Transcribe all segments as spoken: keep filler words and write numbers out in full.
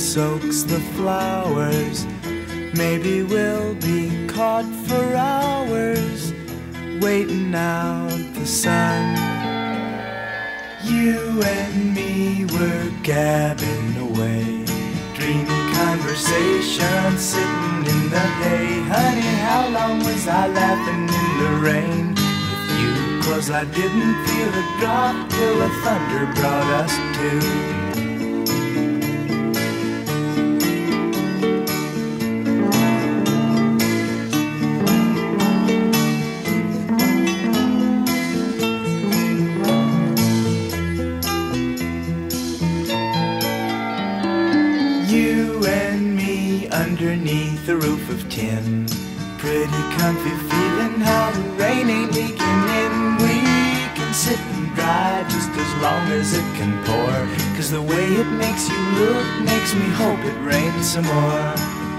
soaks the flowers. Maybe we'll be caught for hours, waiting out the sun. You and me were gabbing away, dreaming conversation, sitting in the hay. Honey, how long was I laughing in the rain with you? 'Cause I didn't feel a drop till the thunder brought us to. Underneath a roof of tin, pretty comfy feeling how the rain ain't leaking in. We can sit and dry just as long as it can pour, 'cause the way it makes you look makes me hope it rains some more.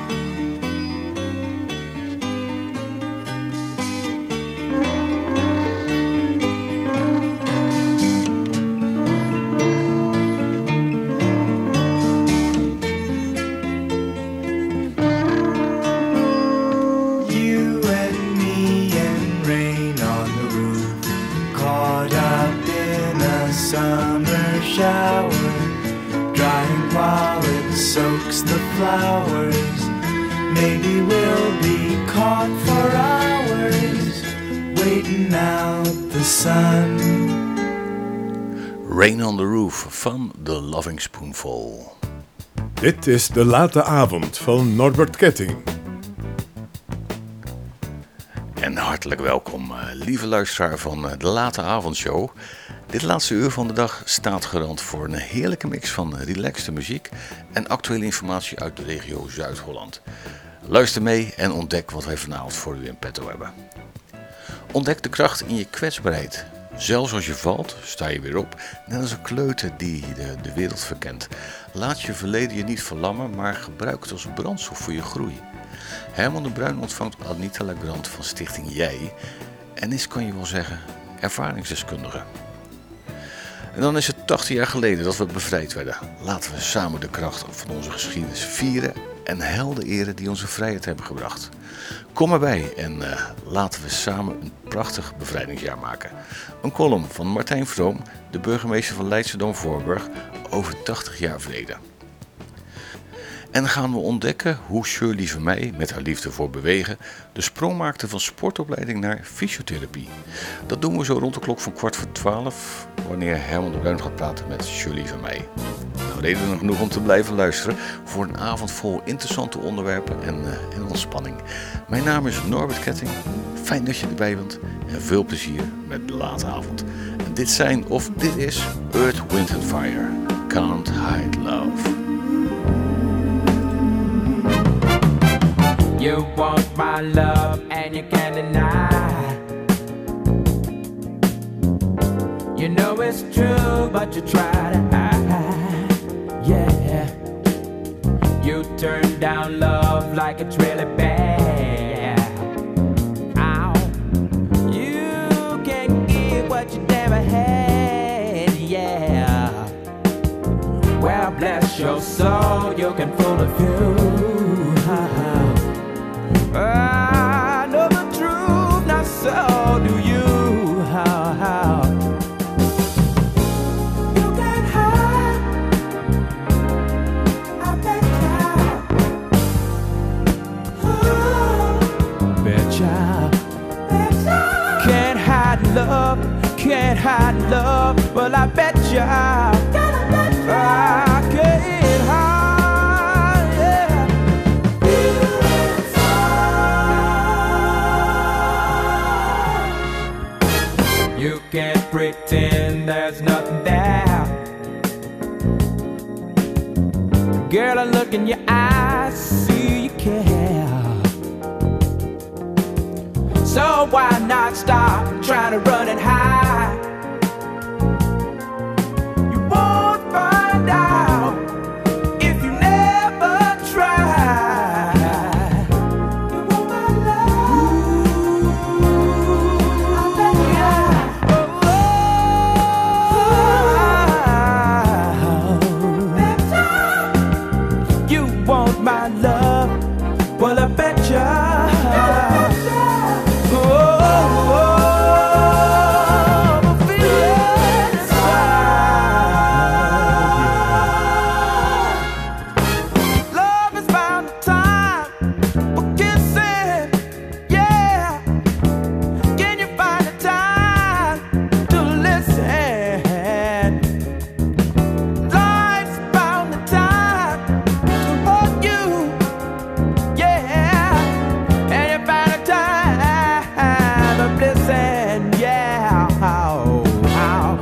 Flowers, maybe we'll be caught for hours, waiting out the sun. Rain on the Roof van The Loving Spoonful. Dit is De Late Avond van Norbert Ketting. En hartelijk welkom, lieve luisteraar van De Late Avondshow. Dit laatste uur van de dag staat garant voor een heerlijke mix van relaxte muziek en actuele informatie uit de regio Zuid-Holland. Luister mee en ontdek wat wij vanavond voor u in petto hebben. Ontdek de kracht in je kwetsbaarheid. Zelfs als je valt, sta je weer op, net als een kleuter die de, de wereld verkent. Laat je verleden je niet verlammen, maar gebruik het als brandstof voor je groei. Herman de Bruin ontvangt Anita Legrand van Stichting Jij en is, kan je wel zeggen, ervaringsdeskundige. En dan is het tachtig jaar geleden dat we bevrijd werden. Laten we samen de kracht van onze geschiedenis vieren en helden eren die onze vrijheid hebben gebracht. Kom erbij en uh, laten we samen een prachtig bevrijdingsjaar maken. Een column van Martijn Vroom, de burgemeester van Leidschendam-Voorburg, over tachtig jaar vrede. En gaan we ontdekken hoe Shirley Vermeij, met haar liefde voor bewegen, de sprong maakte van sportopleiding naar fysiotherapie. Dat doen we zo rond de klok van kwart voor twaalf, wanneer Herman de Bruin gaat praten met Shirley Vermeij. Nou, redenen genoeg om te blijven luisteren voor een avond vol interessante onderwerpen en, uh, en ontspanning. Mijn naam is Norbert Ketting, fijn dat je erbij bent en veel plezier met De Late Avond. En dit zijn, of dit is, Earth, Wind and Fire, Can't Hide Love. You want my love and you can't deny. You know it's true, but you try to hide. Yeah. You turn down love like it's really bad. Ow. You can't give what you never had. Yeah. Well, bless your soul, you can fool a few. I know the truth, not so do you. How, how? You can't hide. I bet you. Oh, bet you. Bet you. Can't hide love, can't hide love. Well, I bet you. I can't hide. You can't pretend there's nothing there. Girl, I look in your eyes, see you care. So why not stop trying to run and hide? You won't find out if you never try. You want my love? I bet you. my love. Well, I bet ya. Oh, oh, oh, I'm feeling inside. Love has found a time for kissing, yeah. Can you find a time to listen? Life's found a time to hold you, yeah. And you find a time of blessing, yeah. Oh, oh.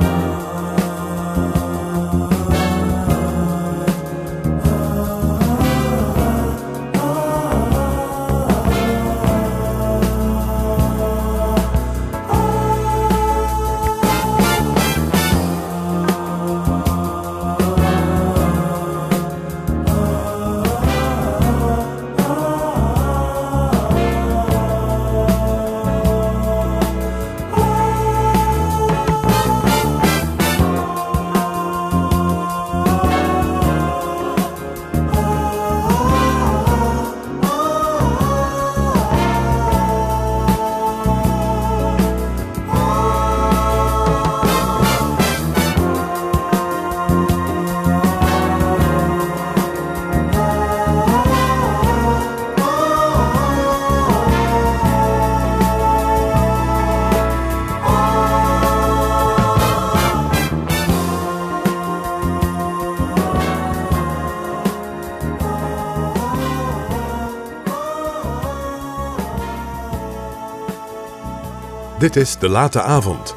Dit is De Late Avond.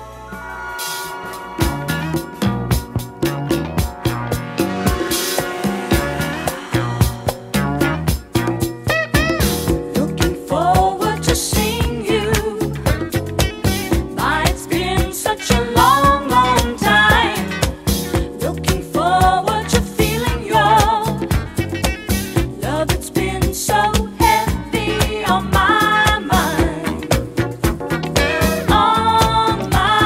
Looking forward to seeing you. My, it's been such a long, long time. Looking forward to feeling your love. It's been so heavy on my mind, on my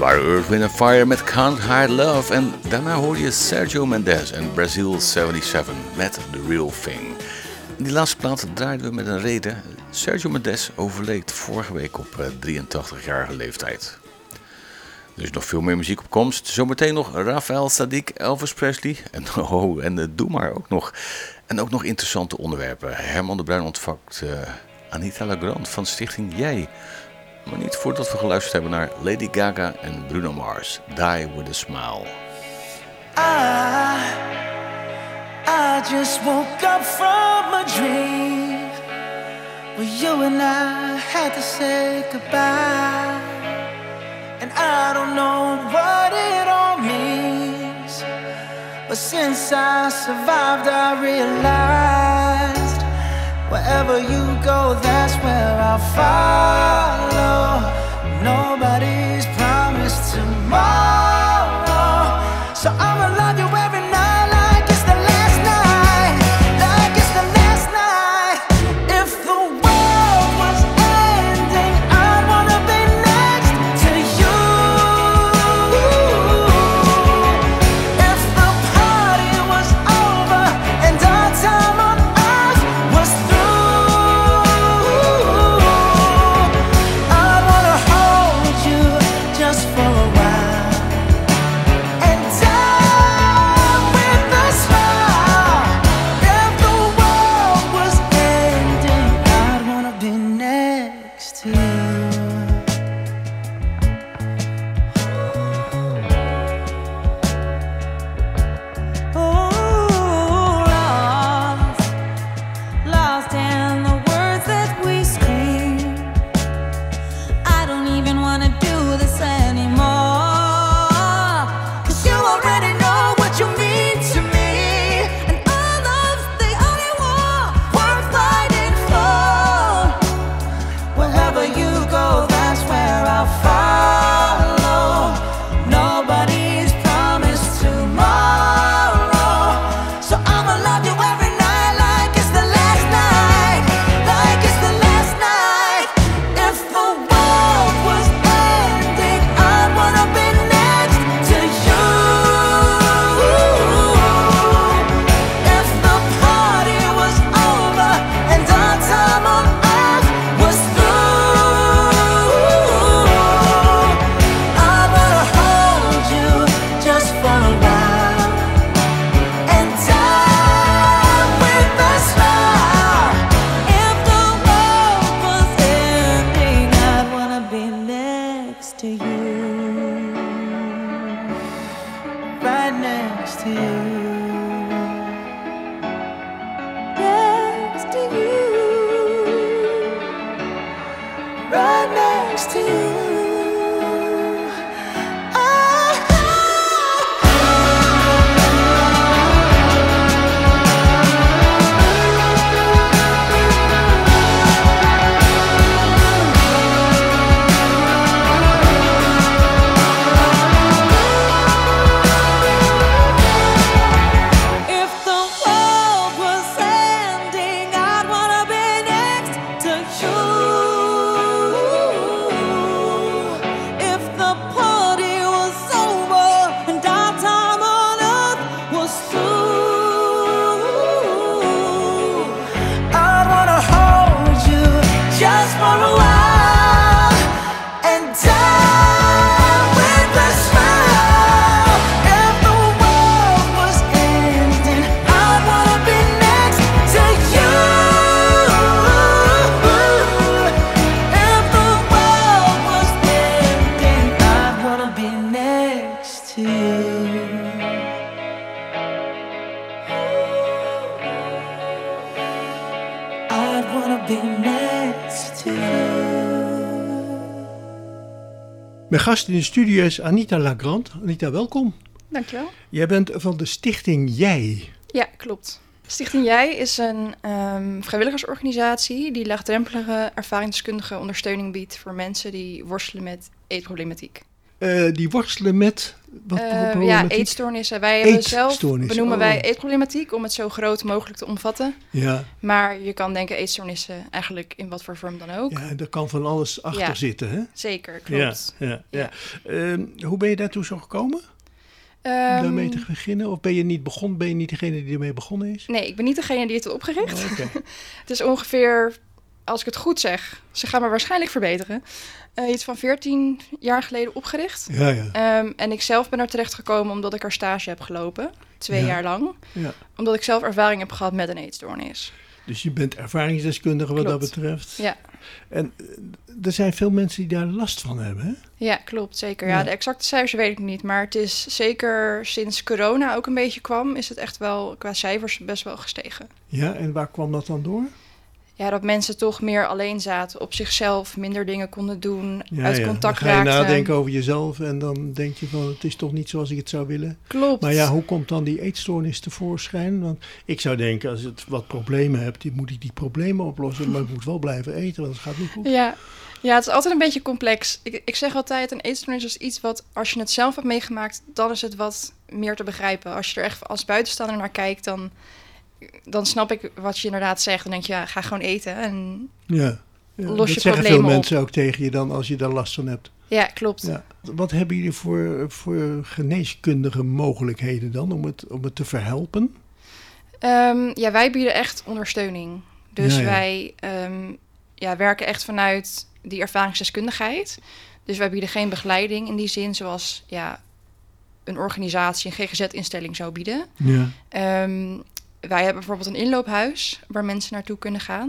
waren Earth, Wind and Fire met Can't Hide Love. En daarna hoorde je Sergio Mendes en Brazil zevenenzeventig met The Real Thing. Die laatste plaat draaiden we met een reden. Sergio Mendes overleed vorige week op drieëntachtigjarige leeftijd. Er is nog veel meer muziek op komst. Zometeen nog Raphael Saadiq, Elvis Presley en, oh, en uh, Doe maar ook nog. En ook nog interessante onderwerpen. Herman de Bruin ontvangt uh, Anita Lagrand van Stichting Jij. Maar niet voordat we geluisterd hebben naar Lady Gaga en Bruno Mars. Die with a Smile. I, I just woke up from a dream where you and I had to say goodbye. And I don't know what it all means, but since I survived I realized wherever you go, that's where I'll follow. Nobody's promised tomorrow, so I'ma love you every night like it's the last night, like it's the last night. If the world was ending, I'd wanna be next to you. If the party was over and our time on earth was through, I'd wanna hold you just for a while and die with a smile. If the world was ending, I'd wanna be next to you. Oh, lost, lost in the words that we scream. I don't even wanna do this anymore, 'cause you already know what you mean to me, and our love's the only war worth fighting for. Wherever you go, that's where I'll follow. Nobody's promised tomorrow, so I'ma love you every night like it's the last night, like it's the last night. If the world was ending, I'd wanna be next to you. If the party was over and our time on earth was through, I'd wanna hold you just for a while and die with a smile. If the world was ending, I'd wanna be next to you, right next to you, next to you, right next to you. If the world was ending, I'd wanna be next to you. If the party was over and our time on earth was through, I'd wanna hold you just for a while and die with a smile. If the world was ending, I'd wanna be next to you. If the world was ending, I'd wanna be next to you. I'd wanna be next to you. Mijn gast in de studio is Anita Lagrand. Anita, welkom. Dankjewel. Jij bent van de Stichting Jij. Ja, klopt. Stichting Jij is een ehm, vrijwilligersorganisatie die laagdrempelige ervaringsdeskundige ondersteuning biedt voor mensen die worstelen met eetproblematiek. Uh, die worstelen met... Wat uh, ja, eetstoornissen. Wij hebben zelf, benoemen oh. wij eetproblematiek om het zo groot mogelijk te omvatten. Ja. Maar je kan denken eetstoornissen eigenlijk in wat voor vorm dan ook. Ja, er kan van alles achter ja, zitten, hè? Zeker, klopt. Ja, ja, ja. ja. Uh, hoe ben je daartoe zo gekomen? Um, daarmee te beginnen? Of ben je niet begonnen? Ben je niet degene die ermee begonnen is? Nee, ik ben niet degene die het heeft opgericht. Oh, okay. Het is ongeveer, als ik het goed zeg, ze gaan me waarschijnlijk verbeteren, uh, iets van veertien jaar geleden opgericht. Ja, ja. Um, en ik zelf ben er terecht gekomen omdat ik er stage heb gelopen, twee ja. jaar lang. Ja. Omdat ik zelf ervaring heb gehad met een eetstoornis. Dus je bent ervaringsdeskundige wat klopt. dat betreft. Ja. En er zijn veel mensen die daar last van hebben, hè? Ja, klopt, zeker. Ja, ja, de exacte cijfers weet ik niet. Maar het is zeker sinds corona ook een beetje kwam, is het echt wel qua cijfers best wel gestegen. Ja, en waar kwam dat dan door? Ja, dat mensen toch meer alleen zaten, op zichzelf minder dingen konden doen, ja, uit ja. contact dan ga je raakten. nadenken over jezelf en dan denk je van, het is toch niet zoals ik het zou willen. Klopt. Maar ja, hoe komt dan die eetstoornis tevoorschijn? Want ik zou denken, als het wat problemen hebt, die moet ik die problemen oplossen, maar ik moet wel blijven eten, want het gaat niet goed. Ja, ja, het is altijd een beetje complex. Ik, ik zeg altijd, een eetstoornis is iets wat, als je het zelf hebt meegemaakt, dan is het wat meer te begrijpen. Als je er echt als buitenstaander naar kijkt, dan... dan snap ik wat je inderdaad zegt. Dan denk je, ja, ga gewoon eten en ja, ja, los je dat zeggen problemen veel mensen op. ook tegen je dan als je daar last van hebt. Ja, klopt. Ja. Wat hebben jullie voor, voor geneeskundige mogelijkheden dan om het, om het te verhelpen? Um, ja, wij bieden echt ondersteuning. Dus ja, ja. wij um, ja, werken echt vanuit die ervaringsdeskundigheid. Dus wij bieden geen begeleiding in die zin zoals ja, een organisatie, een G G Z-instelling zou bieden. Ja. Um, Wij hebben bijvoorbeeld een inloophuis waar mensen naartoe kunnen gaan.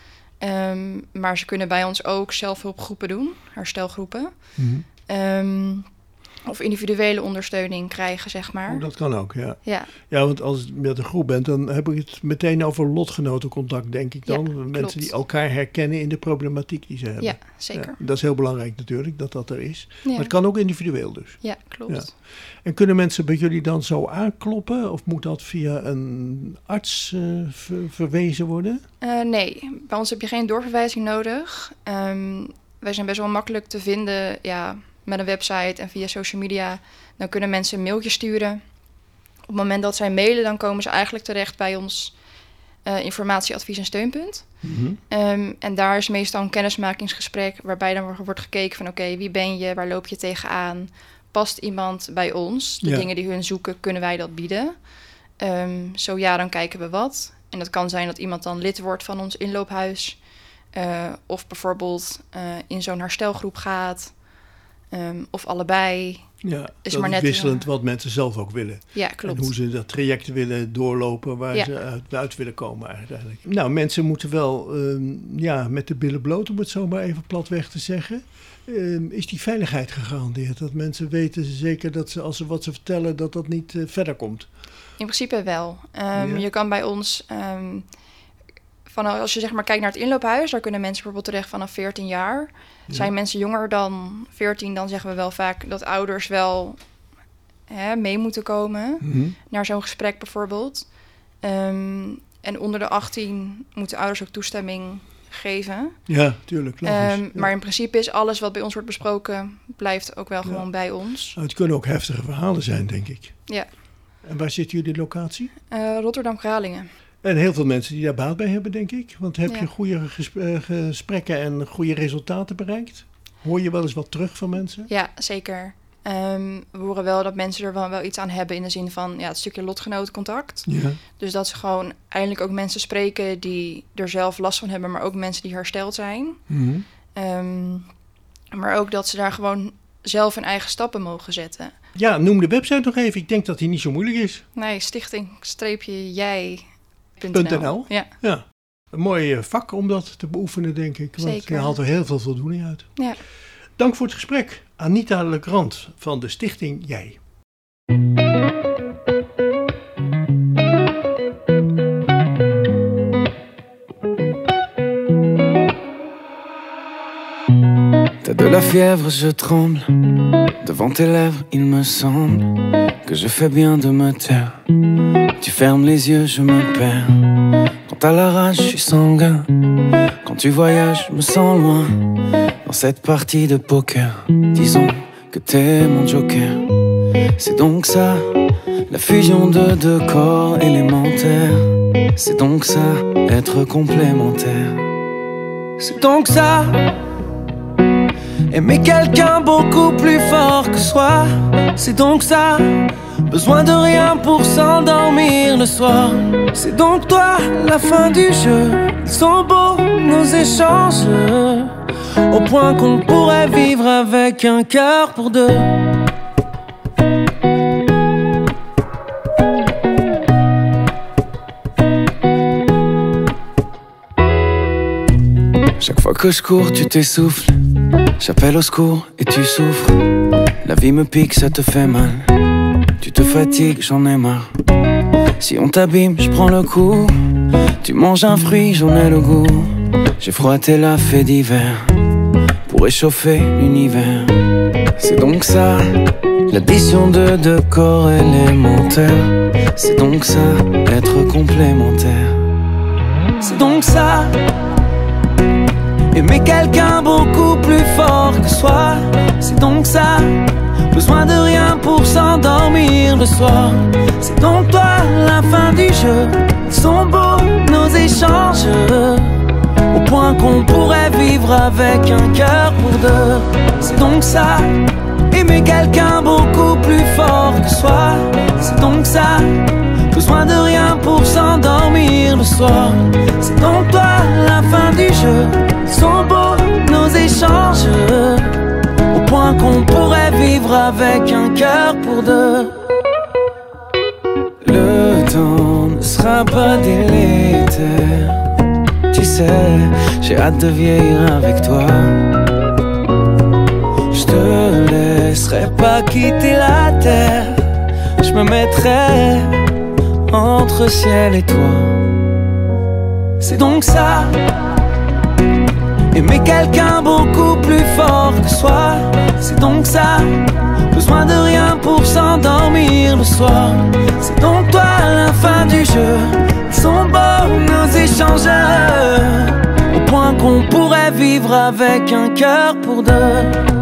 Um, maar ze kunnen bij ons ook zelfhulpgroepen doen, herstelgroepen. Mm-hmm. Um, of individuele ondersteuning krijgen, zeg maar. Oh, dat kan ook, ja. Ja, ja, want als je met een groep bent, dan heb ik het meteen over lotgenotencontact, denk ik dan. Ja, Mensen klopt. die elkaar herkennen in de problematiek die ze hebben. ja zeker. Ja, dat is heel belangrijk natuurlijk, dat dat er is. Ja, Maar het kan ook individueel dus. ja klopt. Ja. En kunnen mensen bij jullie dan zo aankloppen? Of moet dat via een arts uh, ver- verwezen worden? Uh, nee, bij ons heb je geen doorverwijzing nodig. Um, wij zijn best wel makkelijk te vinden ja, met een website en via social media. Dan kunnen mensen een mailtje sturen. Op het moment dat zij mailen, dan komen ze eigenlijk terecht bij ons uh, informatie, advies en steunpunt. Mm-hmm. Um, en daar is meestal een kennismakingsgesprek waarbij dan wordt gekeken van oké, okay, wie ben je, waar loop je tegenaan? Past iemand bij ons? De ja. dingen die hun zoeken, kunnen wij dat bieden? Um, zo ja, dan kijken we wat. En dat kan zijn dat iemand dan lid wordt van ons inloophuis. Uh, of bijvoorbeeld uh, in zo'n herstelgroep gaat. Um, of allebei. Ja, is dat maar is net wisselend uh, wat mensen zelf ook willen. Ja, klopt. En hoe ze dat traject willen doorlopen waar ja. ze uit, uit willen komen eigenlijk. Nou, mensen moeten wel um, ja, met de billen bloot, om het zo maar even platweg te zeggen. Um, is die veiligheid gegarandeerd? Dat mensen weten zeker dat ze, als ze wat ze vertellen, dat dat niet uh, verder komt? In principe wel. Um, ja. Je kan bij ons... Um, van, als je zeg maar kijkt naar het inloophuis, daar kunnen mensen bijvoorbeeld terecht vanaf veertien jaar. Ja. Zijn mensen jonger dan veertien, dan zeggen we wel vaak dat ouders wel hè, mee moeten komen. Mm-hmm. Naar zo'n gesprek bijvoorbeeld. Um, en onder de achttien moeten ouders ook toestemming geven. Ja, tuurlijk. Logisch. Um, ja. Maar in principe is alles wat bij ons wordt besproken, blijft ook wel Ja. gewoon bij ons. Nou, het kunnen ook heftige verhalen zijn, denk ik. Ja. En waar zit jullie locatie? Uh, Rotterdam-Kralingen. En heel veel mensen die daar baat bij hebben, denk ik. Want heb Ja. je goede gesp- uh, gesprekken en goede resultaten bereikt? Hoor je wel eens wat terug van mensen? Ja, zeker. Um, we horen wel dat mensen er wel, wel iets aan hebben in de zin van ja, het stukje lotgenotencontact. Ja. Dus dat ze gewoon eindelijk ook mensen spreken die er zelf last van hebben, maar ook mensen die hersteld zijn. Mm-hmm. Um, maar ook dat ze daar gewoon zelf hun eigen stappen mogen zetten. Ja, noem de website nog even. Ik denk dat die niet zo moeilijk is. Nee, stichting-jij. .nl. Ja. Ja, een mooi uh, vak om dat te beoefenen, denk ik. Want Zeker. je haalt er heel veel voldoening uit. Ja. Dank voor het gesprek. Anita Legrand van de Stichting Jij. T'as de la fièvre, je tremble. Devant tes lèvres, il me semble que je fais bien de me taire. Tu fermes les yeux, je me perds. Quand t'as la rage, je suis sanguin. Quand tu voyages, je me sens loin. Dans cette partie de poker, disons que t'es mon joker. C'est donc ça, la fusion de deux corps élémentaires. C'est donc ça, être complémentaire. C'est donc ça, aimer quelqu'un beaucoup plus fort que soi. C'est donc ça, besoin de rien pour s'endormir le soir. C'est donc toi, la fin du jeu. Ils sont beaux nos échanges, au point qu'on pourrait vivre avec un cœur pour deux. Chaque fois que je cours, tu t'essouffles. J'appelle au secours et tu souffres. La vie me pique, ça te fait mal. Tu te fatigues, j'en ai marre. Si on t'abîme, je prends le coup. Tu manges un fruit, j'en ai le goût. J'ai froissé la fée d'hiver pour réchauffer l'univers. C'est donc ça, l'addition de deux corps élémentaires. C'est donc ça, être complémentaire. C'est donc ça, aimer quelqu'un beaucoup plus fort que soi. C'est donc ça, besoin de rien pour s'endormir le soir. C'est donc toi, la fin du jeu. Ils sont beaux nos échanges, au point qu'on pourrait vivre avec un cœur pour deux. C'est donc ça, aimer quelqu'un beaucoup plus fort que soi. C'est donc ça, besoin de rien pour s'endormir le soir. C'est donc toi, la fin du jeu. Ils sont beaux nos échanges, au point qu'on pourrait vivre avec un cœur pour deux. Le temps ne sera pas délétère. Tu sais, j'ai hâte de vieillir avec toi. Je te laisserai pas quitter la terre. Je me mettrai entre ciel et toi. C'est donc ça, aimer quelqu'un beaucoup plus fort que soi. C'est donc ça, besoin de rien pour s'endormir le soir. C'est donc toi, la fin du jeu. Ils sont beaux nos échanges, au point qu'on pourrait vivre avec un cœur pour deux.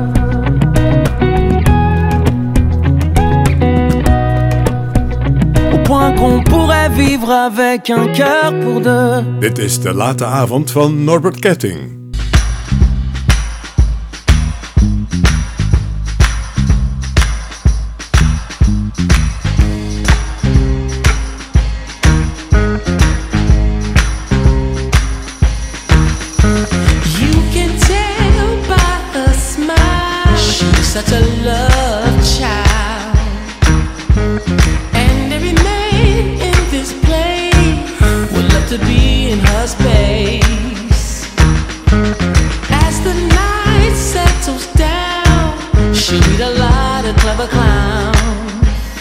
Au point qu'on pourrait vivre avec un cœur pour deux. Dit is De Late Avond van Norbert Ketting. Such a love child, and every man in this place would love to be in her space. As the night settles down, she'll meet a lot of clever clowns,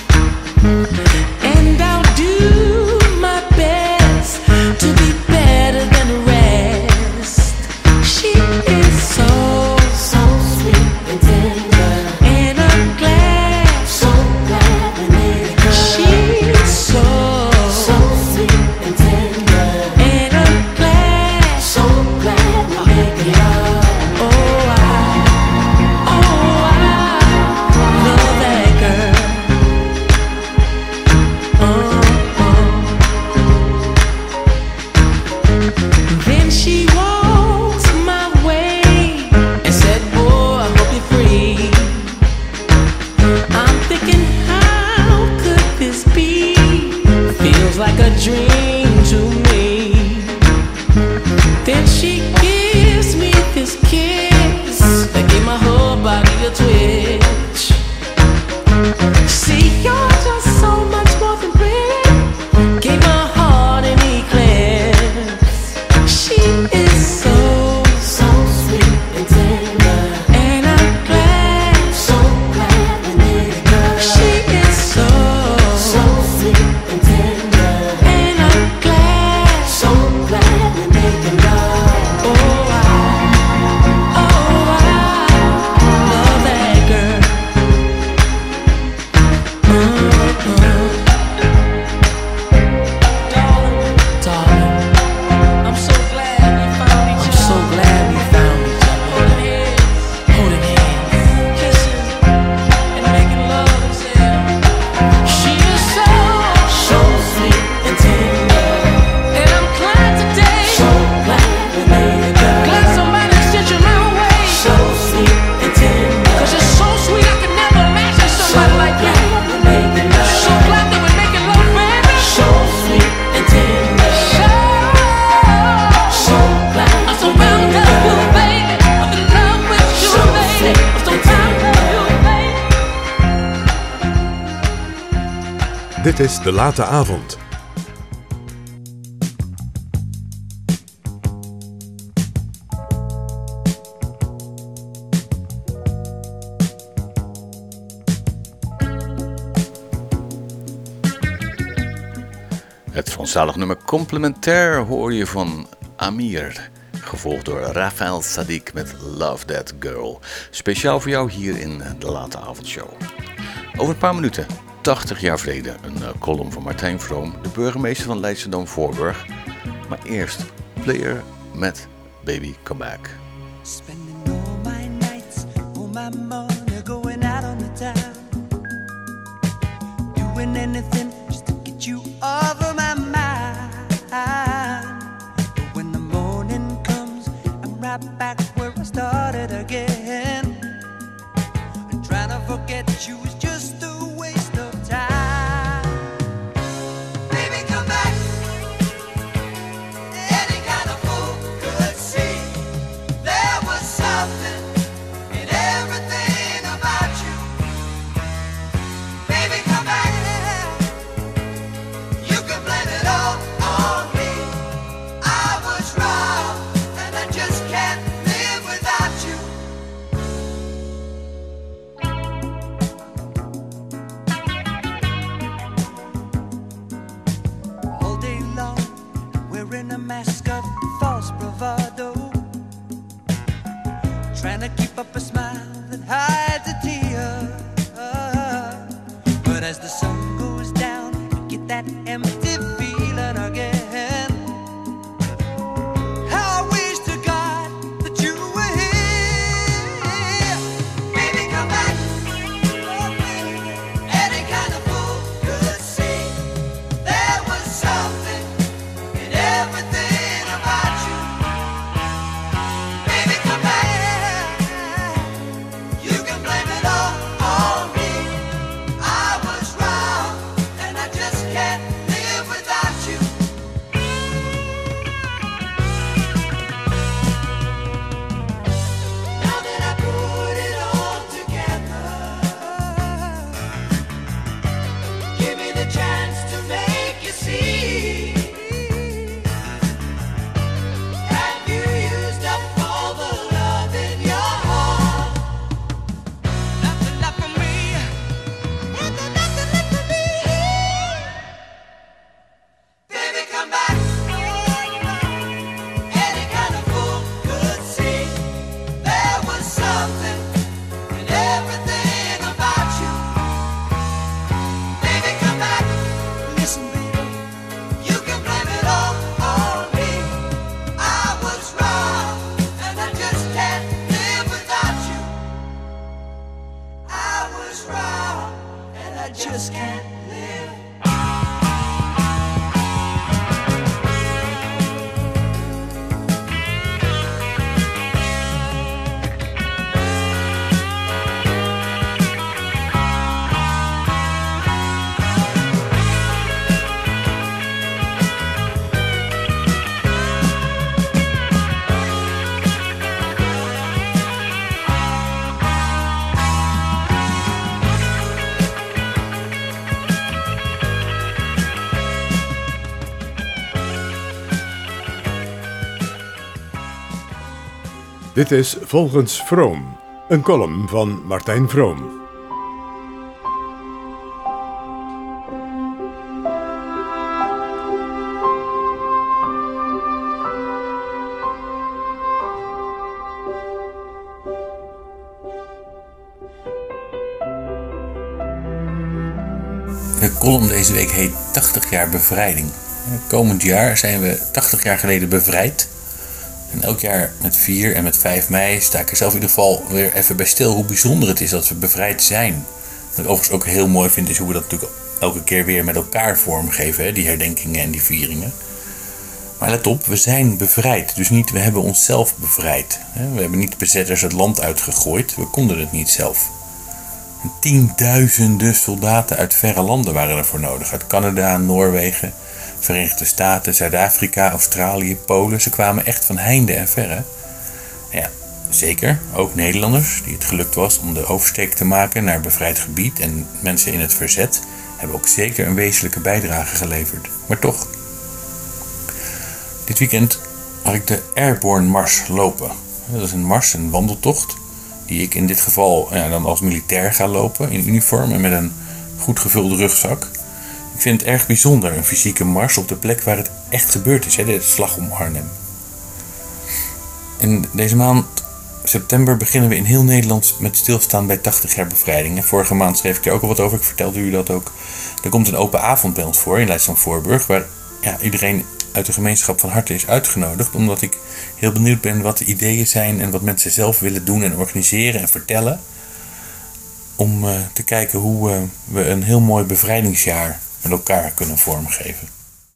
and I'll do my best to be better than the rest. She is so, so sweet and tender. She's so, so sweet and tender, and I'm glad. Dit is De Late Avond. Het Franstalig nummer Complementair hoor je van Amir, gevolgd door Raphaël Saadiq met Love That Girl. Speciaal voor jou hier in De Late Avondshow. Over een paar minuten, tachtig jaar verleden, een uh, column van Martijn Vroom, de burgemeester van Leidschendam-Voorburg. Maar eerst Player met Baby Come Back. Spending all my nights, all my money going out on the town. Doing anything just to get you over my mind. But when the morning comes, I'm right back where I started again. And trying to forget you is just a waste of time. Baby, come back. Any kind of fool could see there was something in everything about you. Baby, come back. You can blame it all on me. I was wrong, and I just can't live without you. All day long, wearing a mask of false bravado, trying to keep up a smile that hides a tear. But as the sun goes down, you get that empty feeling again. How I wish to God that you were here. Baby, come back. Any kind of fool could see there was something in everything about you. Baby, come back. You can blame it all on me. I was wrong, and I just can't live without you. Now that I put it all together, give me the chance to make you see. Have you used up all the love in your heart? Nothing left for me. Is there nothing left for me? Baby, come back. Any kind of fool could see there was something in everything about you. Baby, come back. Listen, baby, you can blame it all on me. I was wrong, and I just can't live without you. I was wrong, and I just can't live. Dit is Volgens Vroom, een column van Martijn Vroom. De column deze week heet tachtig jaar bevrijding. Komend jaar zijn we tachtig jaar geleden bevrijd. En elk jaar met vier en met vijf mei sta ik er zelf in ieder geval weer even bij stil hoe bijzonder het is dat we bevrijd zijn. Wat ik overigens ook heel mooi vind is hoe we dat natuurlijk elke keer weer met elkaar vormgeven, hè, die herdenkingen en die vieringen. Maar let op, we zijn bevrijd. Dus niet, we hebben onszelf bevrijd. We hebben niet bezetters het land uitgegooid, we konden het niet zelf. En tienduizenden soldaten uit verre landen waren ervoor nodig. Uit Canada, Noorwegen, Verenigde Staten, Zuid-Afrika, Australië, Polen. Ze kwamen echt van heinde en verre. Ja, zeker, ook Nederlanders die het gelukt was om de oversteek te maken naar bevrijd gebied en mensen in het verzet hebben ook zeker een wezenlijke bijdrage geleverd. Maar toch. Dit weekend mag ik de Airborne Mars lopen. Dat is een mars, een wandeltocht, die ik in dit geval ja, dan als militair ga lopen, in uniform en met een goed gevulde rugzak. Ik vind het erg bijzonder, een fysieke mars op de plek waar het echt gebeurd is, hè, de slag om Arnhem. En deze maand, september, beginnen we in heel Nederland met stilstaan bij tachtig jaar bevrijding. En vorige maand schreef ik er ook al wat over, ik vertelde u dat ook. Er komt een open avond bij ons voor in Leidschendam-Voorburg, waar ja, iedereen uit de gemeenschap van harte is uitgenodigd, omdat ik heel benieuwd ben wat de ideeën zijn en wat mensen zelf willen doen en organiseren en vertellen. Om uh, te kijken hoe uh, we een heel mooi bevrijdingsjaar met elkaar kunnen vormgeven.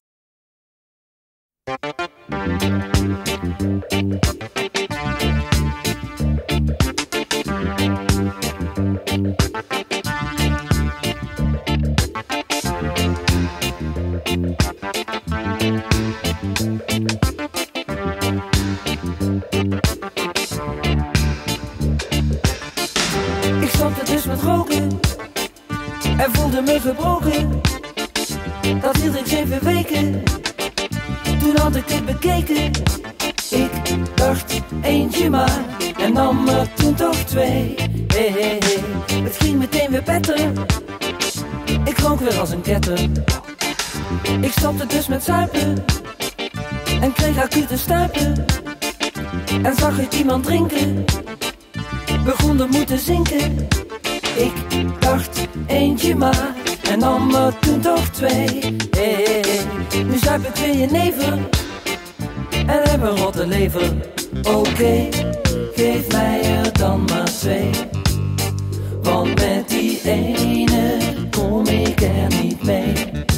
Ik stopte dus met roken en voelde me gebroken. Dat hield ik zeven weken, toen had ik dit bekeken. Ik dacht eentje maar en nam er toen toch twee. Hey, hey, hey. Het ging meteen weer beter, ik rook weer als een ketter. Ik stopte dus met zuipen en kreeg acute stuipen. En zag ik iemand drinken, begon er moeten zinken. Ik dacht eentje maar en nam er toen toch twee. Hey, hey, hey. Nu zuip ik weer je never en heb een rotte lever. Oké, okay, geef mij er dan maar twee. Want met die ene kom ik er niet mee.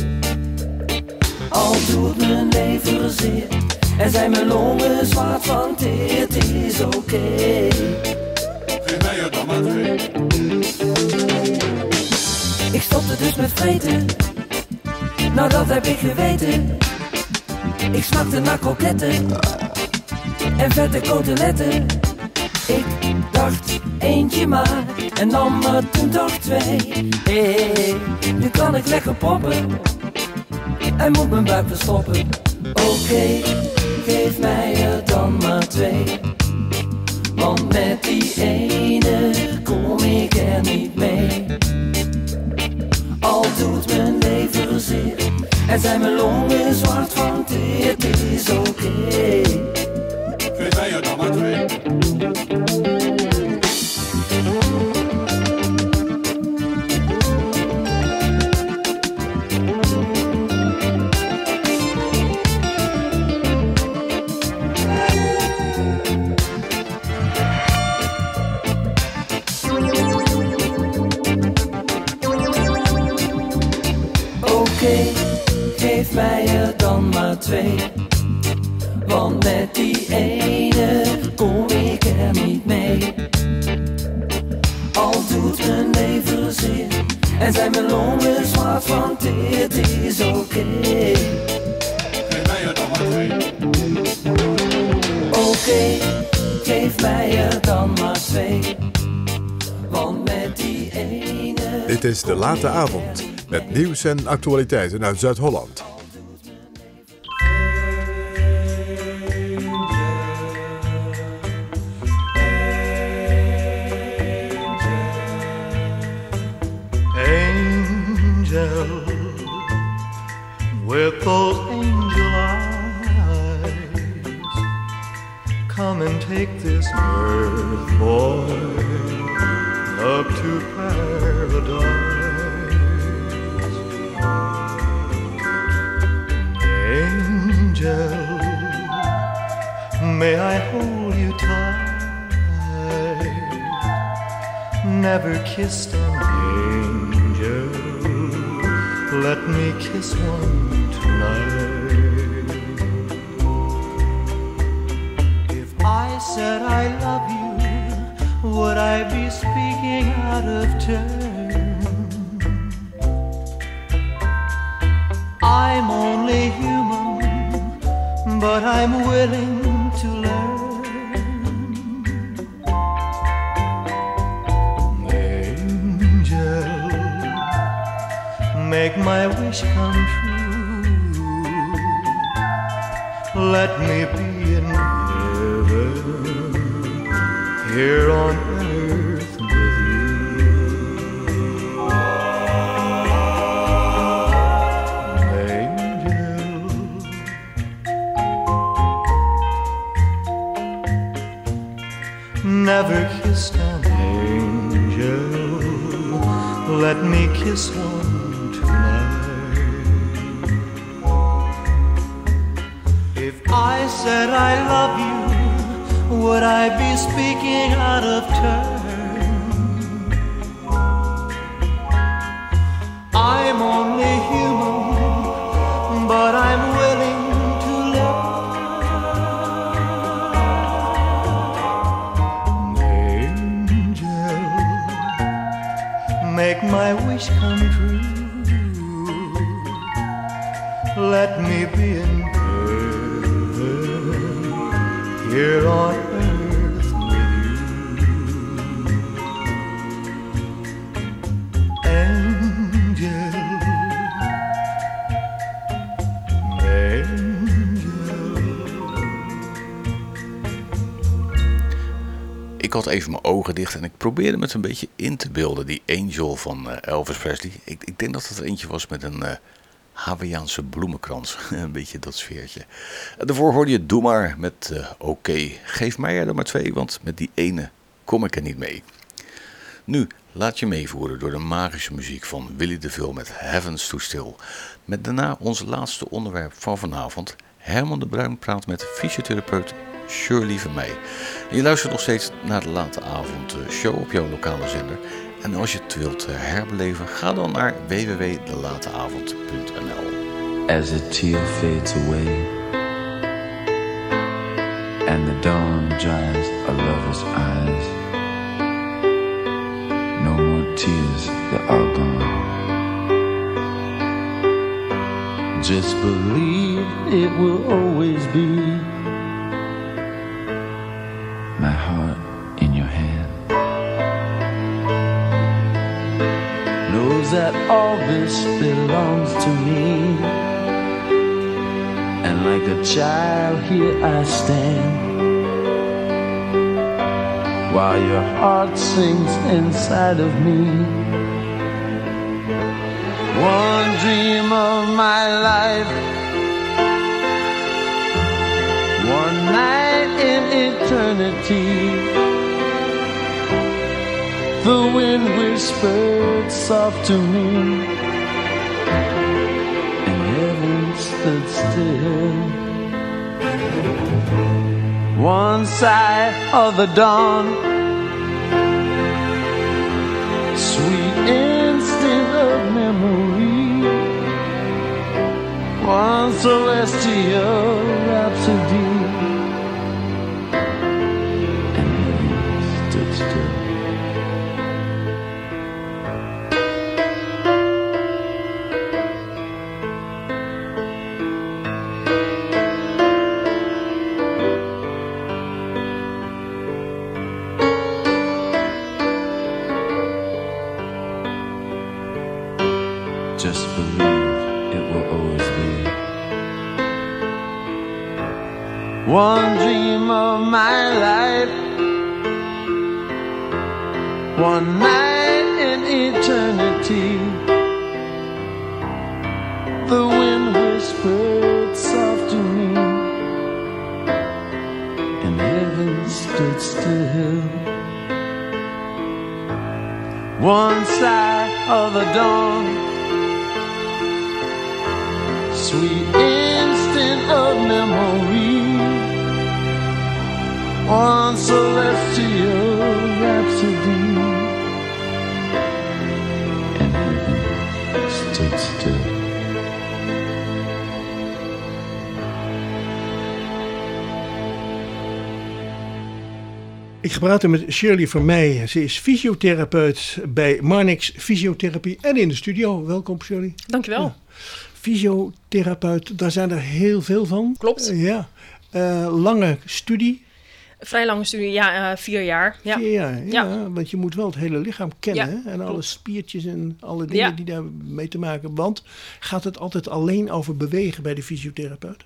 Al doet mijn lever zeer en zijn mijn longen zwart van teer. Het is oké, okay. Geef mij er dan maar twee. Ik stopte dus met vreten, nou dat heb ik geweten. Ik snakte naar kroketten en vette coteletten. Ik dacht eentje maar en nam er toen toch twee. Hey, hey, hey. Nu kan ik lekker poppen en moet mijn buik verstoppen. Oké, okay, geef mij er dan maar twee. Want met die ene kom ik er niet mee. Al doet mijn lever zeer en zijn mijn longen zwart van teer. Het is oké, okay. Geef mij er dan maar twee. Geef mij er dan maar twee. Want met die ene kom ik er niet mee. Al doet mijn lever zeer en zijn mijn longen zwart van teer. Het is oké, okay. Geef mij er dan maar twee. Oké, okay, geef mij er dan maar twee. Want met die ene... Dit is De Late Avond, met nieuws en actualiteiten uit Zuid-Holland. Angel, with those angel eyes, come and take this earth, boy, up to paradise. Angel, may I hold you tight, never kissed an angel, let me kiss one tonight. If I said I love you, would I be speaking out of turn? I'm only human, but I'm willing to learn. Angel, make my wish come true. Let me be in heaven, here on earth with you. Angel, never kissed an angel, let me kiss one tonight. If I said I love you, would I be speaking out of turn? I'm only human, but I'm willing to learn. Angel, make my wish come true. Let me be in heaven, here on earth with you. Angel, Ik had even mijn ogen dicht en ik probeerde me het een beetje in te beelden, die Angel van uh, Elvis Presley. Ik, ik denk dat het er eentje was met een uh, Hawaïaanse bloemenkrans, een beetje dat sfeertje. En daarvoor hoorde je Doe maar met uh, oké, okay, geef mij er maar twee, want met die ene kom ik er niet mee. Nu, laat je meevoeren door de magische muziek van Willy DeVille met Heavens Stood Still. Met daarna ons laatste onderwerp van vanavond. Herman de Bruin praat met fysiotherapeut Shirley Vermeij. En je luistert nog steeds naar de late avond show op jouw lokale zender. En als je het wilt herbeleven, ga dan naar w w w punt de late avond punt n l. As a tear fades away and the dawn dries a lover's eyes, no more tears, they're all gone. Just believe it will always be my heart in your hand. Knows that all this belongs to me, and like a child here I stand, while your heart sings inside of me. One dream of my life, one night in eternity. The wind whispered soft to me, and heaven stood still. One sigh of the dawn, sweet instant of memory, one celestial rhapsody, and heaven stood still. Just believe it will always be one dream of my life, one night in eternity. The wind whispered soft to me, and heaven stood still. One sigh of the dawn, sweet instant of memory, one celestial rhapsody, and heaven stood still. Ik praatte met Shirley Vermeij. Ze is fysiotherapeut bij Marnix Fysiotherapie en in de studio. Welkom Shirley. Dankjewel. Ja. Fysiotherapeut, daar zijn er heel veel van. Klopt. Uh, ja. Uh, lange studie. Vrij lange studie, ja, uh, vier jaar. Ja. Vier jaar, ja, Ja. want je moet wel het hele lichaam kennen. Ja, hè? En alle klopt. spiertjes en alle dingen Ja. die daar mee te maken. Want gaat het altijd alleen over bewegen bij de fysiotherapeut?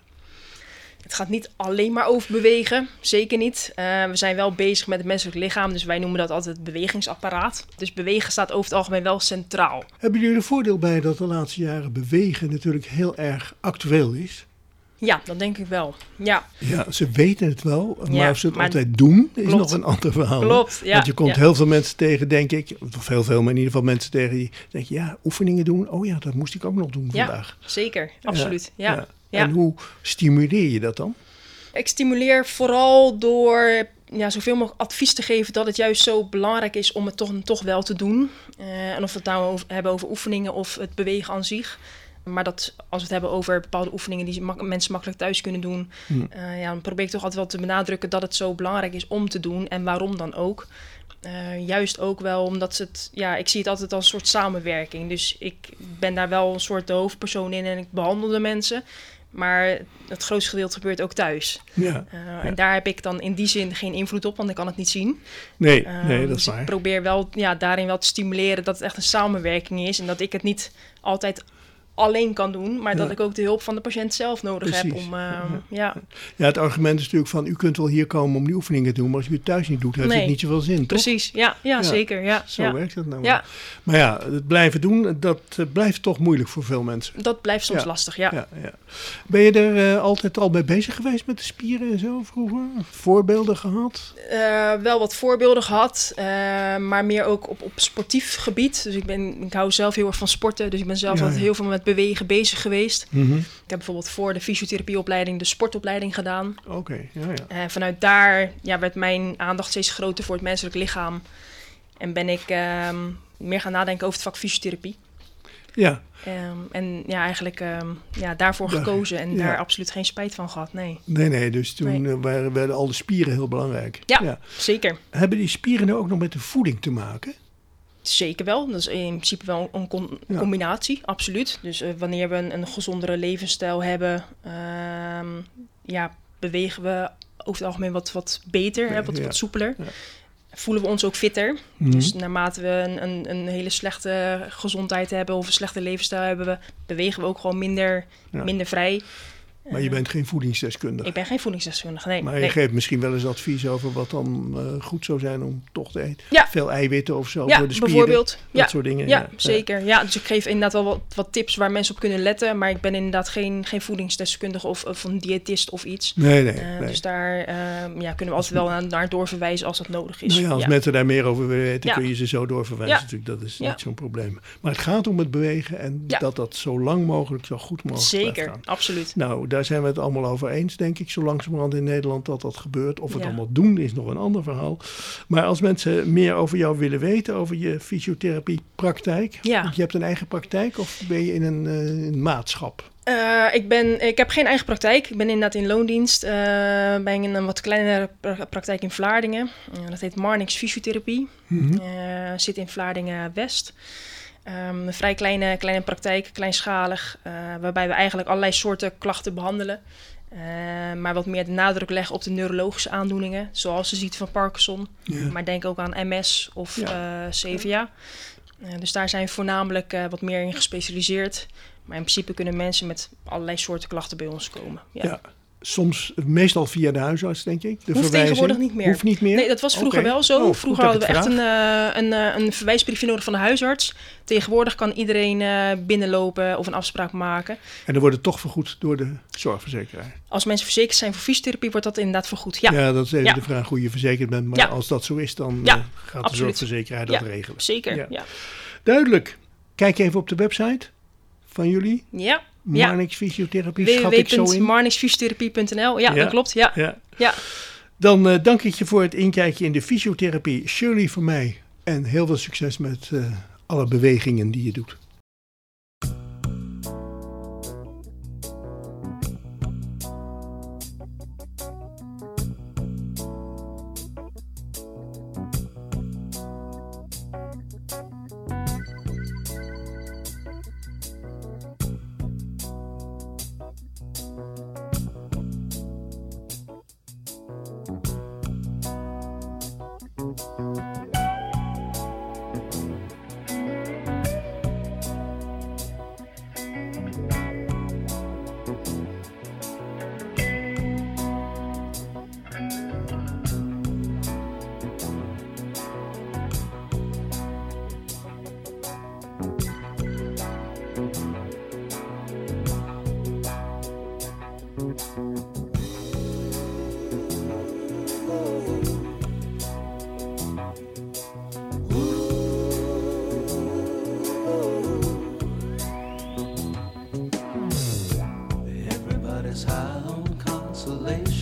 Het gaat niet alleen maar over bewegen, zeker niet. Uh, we zijn wel bezig met het menselijk lichaam, dus wij noemen dat altijd het bewegingsapparaat. Dus bewegen staat over het algemeen wel centraal. Hebben jullie er voordeel bij dat de laatste jaren bewegen natuurlijk heel erg actueel is? Ja, dat denk ik wel. Ja, Ja, ze weten het wel, maar Ja, of ze het maar- altijd doen, is Klopt. nog een ander verhaal. hè? Klopt, ja, Want je komt ja. heel veel mensen tegen, denk ik, of heel veel, maar in ieder geval mensen tegen die denken, ja, oefeningen doen, oh ja, dat moest ik ook nog doen ja vandaag. zeker. Absoluut. Ja. Ja. En hoe stimuleer je dat dan? Ik stimuleer vooral door ja, zoveel mogelijk advies te geven dat het juist zo belangrijk is om het toch, toch wel te doen. Uh, en of we het nou over, hebben over oefeningen of het bewegen aan zich. Maar dat als we het hebben over bepaalde oefeningen die mak- mensen makkelijk thuis kunnen doen, Hm. uh, ja, dan probeer ik toch altijd wel te benadrukken dat het zo belangrijk is om te doen en waarom dan ook. Uh, juist ook wel omdat het, ja, ik zie het altijd als een soort samenwerking. Dus ik ben daar wel een soort de hoofdpersoon in en ik behandel de mensen. Maar het grootste gedeelte gebeurt ook thuis. Ja, Uh, ja. En daar heb ik dan in die zin geen invloed op, want ik kan het niet zien. Nee, Uh, nee, dat is dus waar. ik probeer wel ja, daarin wel te stimuleren dat het echt een samenwerking is. En dat ik het niet altijd alleen kan doen, maar Ja. dat ik ook de hulp van de patiënt zelf nodig heb. Precies. Om, uh, Ja. ja. Ja, het argument is natuurlijk van, u kunt wel hier komen om die oefeningen te doen, maar als u het thuis niet doet, heeft Nee. het niet zoveel zin, toch? Precies, ja, ja, zeker. Ja, Zo ja. werkt het nou. Ja. Maar ja, het blijven doen, dat eh, blijft toch moeilijk voor veel mensen. Dat blijft soms Ja. lastig, ja. Ja, ja. Ben je er eh, altijd al mee bezig geweest met de spieren en zo vroeger? Voorbeelden gehad? Uh, wel wat voorbeelden gehad, uh, maar meer ook op, op sportief gebied. Dus ik, ben, ik hou zelf heel erg van sporten, dus ik ben zelf Ja, altijd ja. heel veel met bewegen bezig geweest. Mhm. Ik heb bijvoorbeeld voor de fysiotherapieopleiding de sportopleiding gedaan. Oké, ja, ja. En vanuit daar ja, werd mijn aandacht steeds groter voor het menselijk lichaam. En ben ik um, meer gaan nadenken over het vak fysiotherapie. Ja. Um, en ja, eigenlijk um, ja, daarvoor Daar- gekozen en ja. daar absoluut geen spijt van gehad, nee. Nee, nee, dus toen Nee. eh, waren, werden al de spieren heel belangrijk. Ja, zeker. Hebben die spieren nou ook nog met de voeding te maken? Zeker wel. Dat is in principe wel een com- Ja. combinatie, absoluut. Dus uh, wanneer we een, een gezondere levensstijl hebben, um, ja, bewegen we over het algemeen wat, wat beter, hè, wat, Ja. wat soepeler. Ja. Voelen we ons ook fitter. Mhm. Dus naarmate we een, een, een hele slechte gezondheid hebben of een slechte levensstijl hebben, we, bewegen we ook gewoon minder, Ja. minder vrij. Maar je bent geen voedingsdeskundige. Ik ben geen voedingsdeskundige, nee. Maar je nee. geeft misschien wel eens advies over wat dan uh, goed zou zijn om toch te eten. Ja. Veel eiwitten of zo Ja, voor de spieren. bijvoorbeeld. Dat Ja, soort dingen. Ja, zeker. Ja, dus ik geef inderdaad wel wat, wat tips waar mensen op kunnen letten. Maar ik ben inderdaad geen, geen voedingsdeskundige of, of een diëtist of iets. Nee, nee, Uh, nee. Dus daar uh, ja, kunnen we altijd wel naar, naar doorverwijzen als dat nodig is. Nou ja, als ja. mensen daar meer over willen weten, Ja. kun je ze zo doorverwijzen. Ja. Natuurlijk, dat is Ja. niet zo'n probleem. Maar het gaat om het bewegen en Ja. dat dat zo lang mogelijk, zo goed mogelijk blijft Zeker, gaan. absoluut. Nou, daar zijn we het allemaal over eens, denk ik, zo langzamerhand in Nederland dat dat gebeurt. Of we het Ja. allemaal doen, is nog een ander verhaal. Maar als mensen meer over jou willen weten, over je fysiotherapiepraktijk. Ja. Want je hebt een eigen praktijk of ben je in een, uh, een maatschap? Uh, ik, ben, ik heb geen eigen praktijk. Ik ben inderdaad in loondienst uh, bij een, een wat kleinere pra- praktijk in Vlaardingen. Uh, dat heet Marnix Fysiotherapie. Mhm. Uh, zit in Vlaardingen-West. Um, een vrij kleine, kleine praktijk, kleinschalig, uh, waarbij we eigenlijk allerlei soorten klachten behandelen. Uh, maar wat meer de nadruk leggen op de neurologische aandoeningen, zoals de ziekte van Parkinson. Ja. Maar denk ook aan M S of Ja. uh, C V A. Uh, dus daar zijn we voornamelijk uh, wat meer in gespecialiseerd. Maar in principe kunnen mensen met allerlei soorten klachten bij ons komen. Ja. Ja. Soms, meestal via de huisarts, denk ik. De Hoeft verwijzing. tegenwoordig niet meer. Hoeft niet meer? Nee, dat was vroeger Oké. wel zo. Oh, goed vroeger dat hadden we ik echt vraag. een, uh, een, uh, een verwijsbriefje nodig van de huisarts. Tegenwoordig kan iedereen uh, binnenlopen of een afspraak maken. En dan wordt het toch vergoed door de zorgverzekeraar. Als mensen verzekerd zijn voor fysiotherapie, wordt dat inderdaad vergoed. Ja, Ja, dat is even Ja. de vraag hoe je verzekerd bent. Maar Ja. als dat zo is, dan Ja, uh, gaat de absoluut. zorgverzekeraar dat Ja, regelen. zeker. Ja. Ja. Duidelijk. Kijk even op de website van jullie. Ja. Ja. Marnix Fysiotherapie, schat ik w w w zo punt in. marnix fysiotherapie punt n l. Ja, Ja. dat klopt. Ja. Ja. Ja. Dan uh, dank ik je voor het inkijkje in de fysiotherapie. Shirley van mij. En heel veel succes met uh, alle bewegingen die je doet.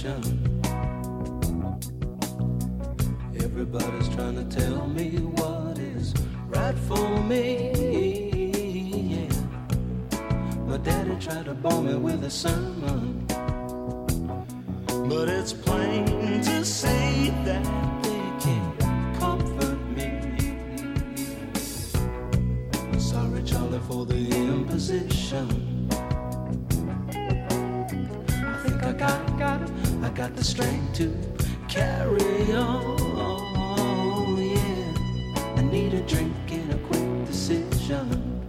position. Everybody's trying to tell me what is right for me. Yeah. My daddy tried to bore me with a sermon, but it's plain to see that they can't comfort me. Sorry, Charlie, for the imposition. I think I got, got, I got the strength to carry on. Yeah, I need a drink and a quick decision.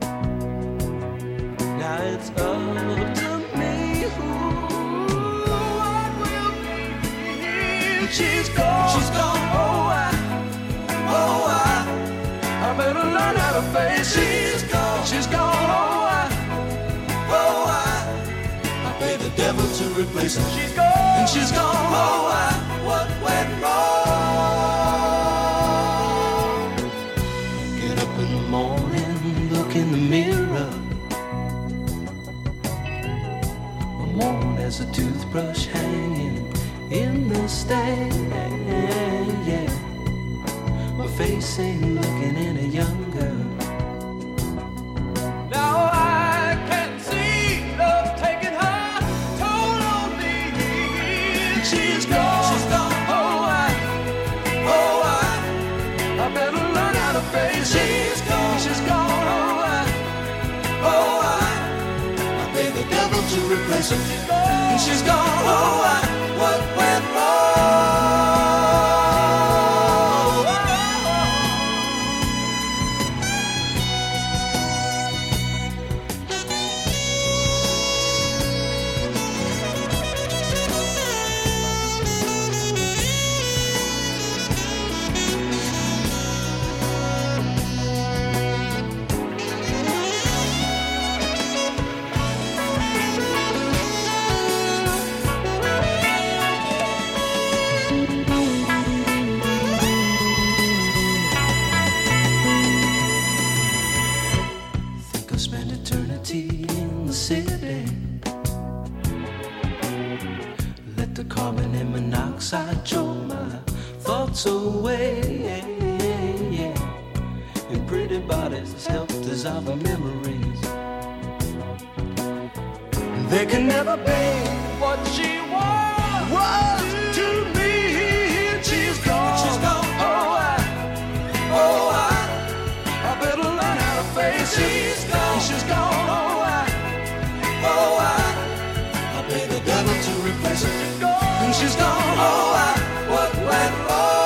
Now it's up to me. Ooh, what will be? She's gone. She's gone. Oh, I, oh, I, I better learn how to face. She's gone. She's gone. Oh, I, oh, I, I pay the devil to replace her. She's gone. And she's gone. Oh, I, what went wrong? Get up in the morning, look in the mirror. I'm worn as a toothbrush hanging in the stand. Yeah, my face ain't looking any younger. Now I can see love taking her toll on me. She's gone. She's gone. Oh, I, oh, I, I better learn how to face. She's gone. She's gone. Oh, I, oh, I, I pay the devil to replace her. She's gone. She's gone. Oh, I, what went wrong? I choke my thoughts away, and pretty bodies as helped as our memories. They can never be what she was, was to me. She's gone. She's gone. Oh, I, oh, I, I better learn how to face it. She's gone. She's gone. Oh, I, oh, I, I pay the devil to replace her. She's gone. And she's gone. Oh, I, what went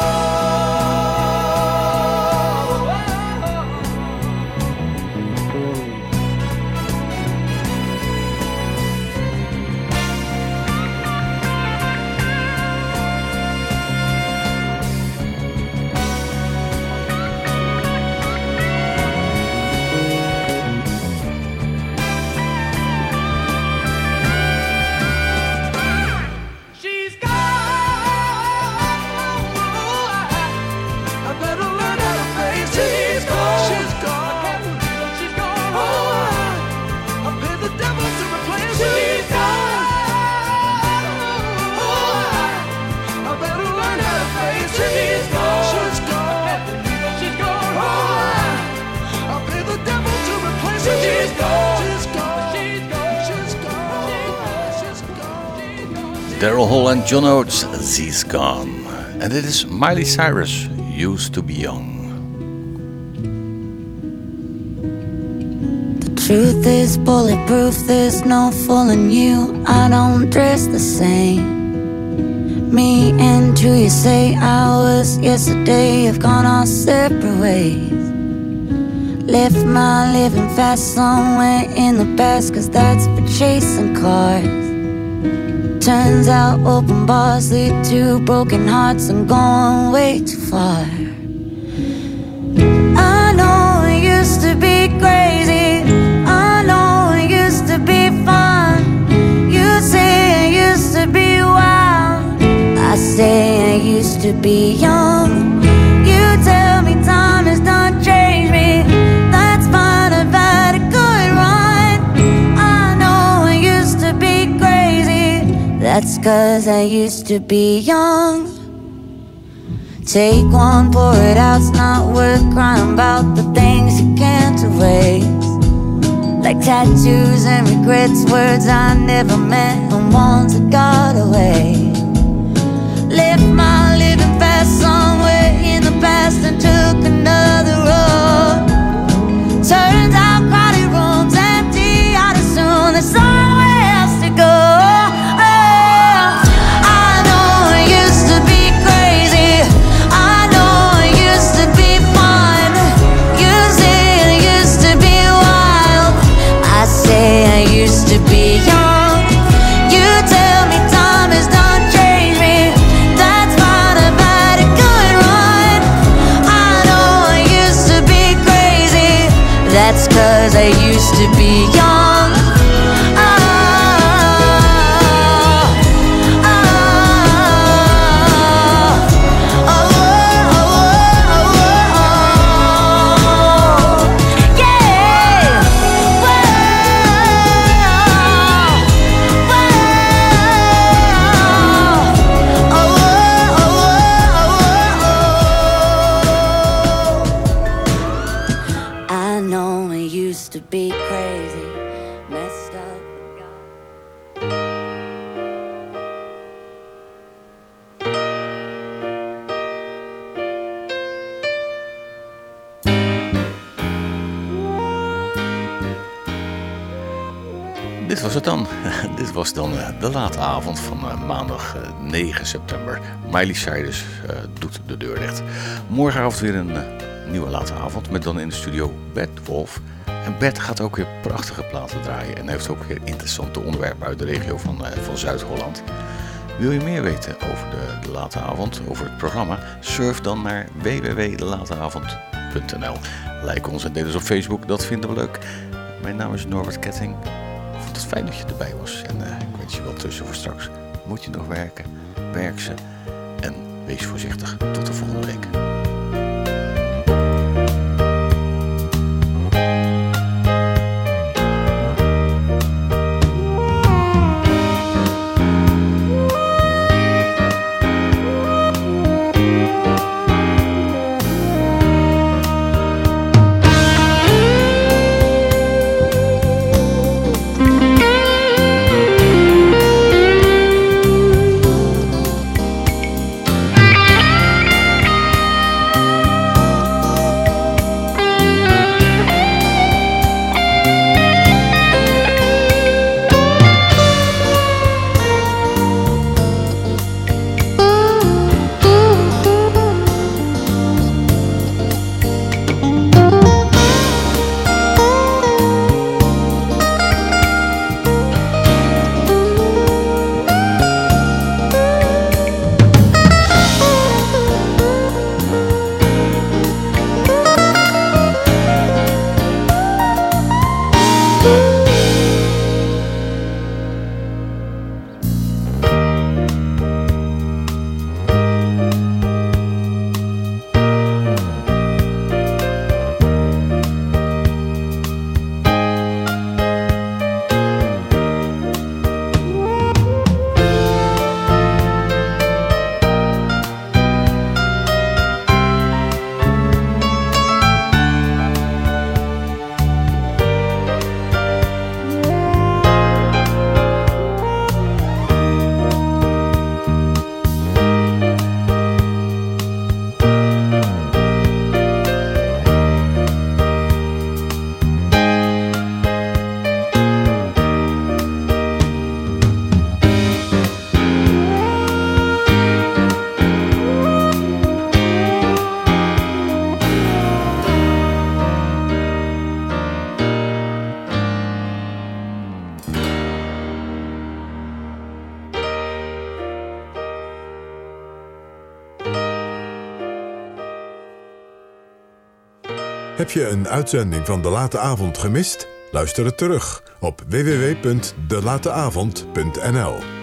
Daryl Hall and John Oates, She's Gone. And it is Miley Cyrus, Used to Be Young. The truth is bulletproof, there's no fooling you. I don't dress the same. Me and who you say I was yesterday have gone our separate ways. Left my living fast somewhere in the past, cause that's for chasing cars. Turns out open bars lead to broken hearts and going way too far. I know it used to be crazy, I know it used to be fun. You say I used to be wild, I say I used to be young. You tell me time has not changed me, that's fine, I've had a good run. I know I used to be crazy, That's 'cause I used to be young. Take one, pour it out, it's not worth crying about the things you can't erase. Like tattoos and regrets, words I never meant and ones that got away. Left my living fast somewhere in the past and took another road. Turns out crowded rooms empty out as soon as somewhere else to go. That's 'cause I used to be young. Oh, oh, oh, oh, oh, oh, yeah. Whoa, whoa, oh, oh, oh, oh. I know I used to be crazy, messed up. Dit was het dan. Dit was dan uh, de late avond van uh, maandag uh, negen september. Miley Cyrus uh, doet de deur dicht. Morgenavond weer een uh, nieuwe late avond met dan in de studio Bert Wolf. En Bert gaat ook weer prachtige platen draaien en heeft ook weer interessante onderwerpen uit de regio van, uh, van Zuid-Holland. Wil je meer weten over de, de late avond, over het programma? Surf dan naar w w w punt de lateavond punt n l. Like ons en deel ons op Facebook, dat vinden we leuk. Mijn naam is Norbert Ketting. Ik vond het fijn dat je erbij was en uh, ik wens je wel tussen voor straks. Moet je nog werken? Werk ze en wees voorzichtig. Tot de volgende week. Heb je een uitzending van De Late Avond gemist? Luister het terug op w w w punt de late avond punt n l.